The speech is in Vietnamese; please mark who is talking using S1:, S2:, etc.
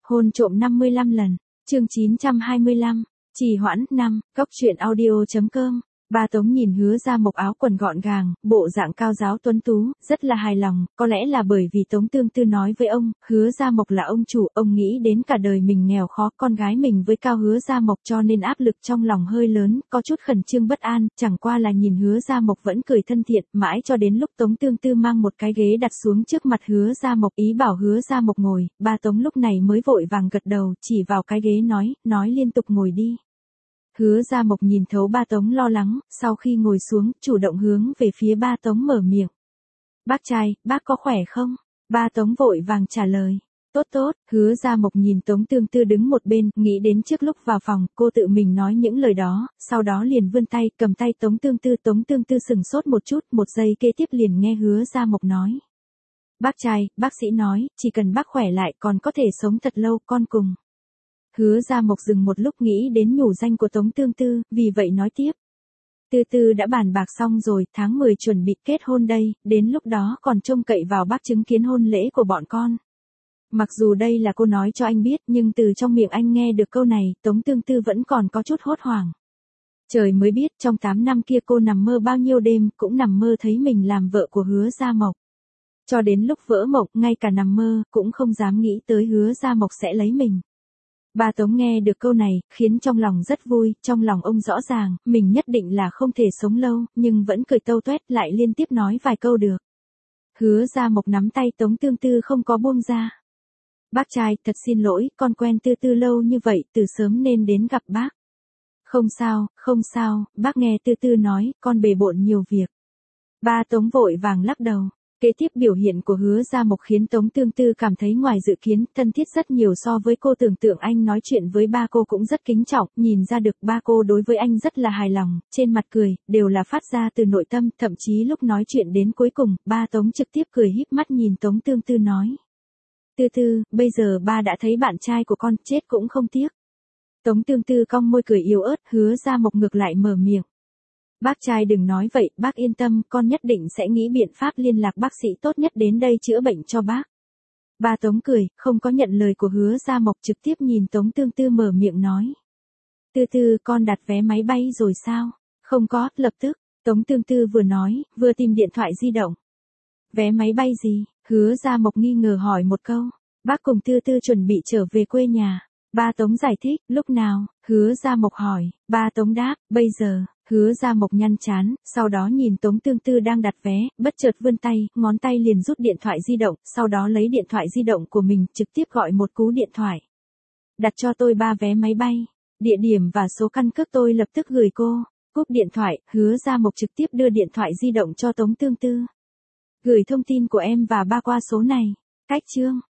S1: Hôn trộm 55 lần. Chương 925. Trì hoãn 5. Cốc truyện audio.com. Ba Tống nhìn Hứa Gia Mộc áo quần gọn gàng, bộ dạng cao giáo tuấn tú, rất là hài lòng, có lẽ là bởi vì Tống Tương Tư nói với ông, Hứa Gia Mộc là ông chủ, ông nghĩ đến cả đời mình nghèo khó, con gái mình với Cao Hứa Gia Mộc cho nên áp lực trong lòng hơi lớn, có chút khẩn trương bất an, chẳng qua là nhìn Hứa Gia Mộc vẫn cười thân thiện, mãi cho đến lúc Tống Tương Tư mang một cái ghế đặt xuống trước mặt Hứa Gia Mộc ý bảo Hứa Gia Mộc ngồi, ba Tống lúc này mới vội vàng gật đầu, chỉ vào cái ghế nói liên tục ngồi đi. Hứa Gia Mộc nhìn thấu ba Tống lo lắng, sau khi ngồi xuống, chủ động hướng về phía ba Tống mở miệng. Bác trai, bác có khỏe không? Ba Tống vội vàng trả lời. Tốt tốt, Hứa Gia Mộc nhìn Tống Tương Tư đứng một bên, nghĩ đến trước lúc vào phòng, cô tự mình nói những lời đó, sau đó liền vươn tay, cầm tay Tống Tương Tư sừng sốt một chút, một giây kế tiếp liền nghe Hứa Gia Mộc nói. Bác trai, bác sĩ nói, chỉ cần bác khỏe lại còn có thể sống thật lâu, con cùng. Hứa Gia Mộc dừng một lúc nghĩ đến nhủ danh của Tống Tương Tư, vì vậy nói tiếp. Tư Tư đã bàn bạc xong rồi, tháng 10 chuẩn bị kết hôn đây, đến lúc đó còn trông cậy vào bác chứng kiến hôn lễ của bọn con. Mặc dù đây là cô nói cho anh biết, nhưng từ trong miệng anh nghe được câu này, Tống Tương Tư vẫn còn có chút hốt hoảng. Trời mới biết, trong 8 năm kia cô nằm mơ bao nhiêu đêm, cũng nằm mơ thấy mình làm vợ của Hứa Gia Mộc. Cho đến lúc vỡ mộng, ngay cả nằm mơ, cũng không dám nghĩ tới Hứa Gia Mộc sẽ lấy mình. Ba Tống nghe được câu này, khiến trong lòng rất vui, trong lòng ông rõ ràng, mình nhất định là không thể sống lâu, nhưng vẫn cười tâu tuét lại liên tiếp nói vài câu được. Hứa Gia Mộc nắm tay Tống Tương Tư không có buông ra. Bác trai, thật xin lỗi, con quen Tư Tư lâu như vậy, từ sớm nên đến gặp bác. Không sao, bác nghe Tư Tư nói, con bề bộn nhiều việc. Ba Tống vội vàng lắc đầu. Kế tiếp biểu hiện của Hứa Gia Mộc khiến Tống Tương Tư cảm thấy ngoài dự kiến, thân thiết rất nhiều so với cô tưởng tượng anh nói chuyện với ba cô cũng rất kính trọng, nhìn ra được ba cô đối với anh rất là hài lòng, trên mặt cười, đều là phát ra từ nội tâm, thậm chí lúc nói chuyện đến cuối cùng, ba Tống trực tiếp cười híp mắt nhìn Tống Tương Tư nói. Tư Tư, bây giờ ba đã thấy bạn trai của con, chết cũng không tiếc. Tống Tương Tư cong môi cười yếu ớt, Hứa Gia Mộc ngược lại mở miệng. Bác trai đừng nói vậy, bác yên tâm, con nhất định sẽ nghĩ biện pháp liên lạc bác sĩ tốt nhất đến đây chữa bệnh cho bác. Ba Tống cười, không có nhận lời của Hứa Gia Mộc trực tiếp nhìn Tống Tương Tư mở miệng nói. Tư Tư, con đặt vé máy bay rồi sao? Không có, lập tức. Tống Tương Tư vừa nói, vừa tìm điện thoại di động. Vé máy bay gì? Hứa Gia Mộc nghi ngờ hỏi một câu. Bác cùng Tư Tư chuẩn bị trở về quê nhà. Ba Tống giải thích, lúc nào? Hứa Gia Mộc hỏi. Ba Tống đáp, bây giờ. Hứa Gia Mộc nhăn trán, sau đó nhìn Tống Tương Tư đang đặt vé, bất chợt vươn tay, ngón tay liền rút điện thoại di động, sau đó lấy điện thoại di động của mình, trực tiếp gọi một cú điện thoại. Đặt cho tôi 3 vé máy bay, địa điểm và số căn cước tôi lập tức gửi cô. Cúp điện thoại, Hứa Gia Mộc trực tiếp đưa điện thoại di động cho Tống Tương Tư. Gửi thông tin của em và ba qua số này. Cách chương.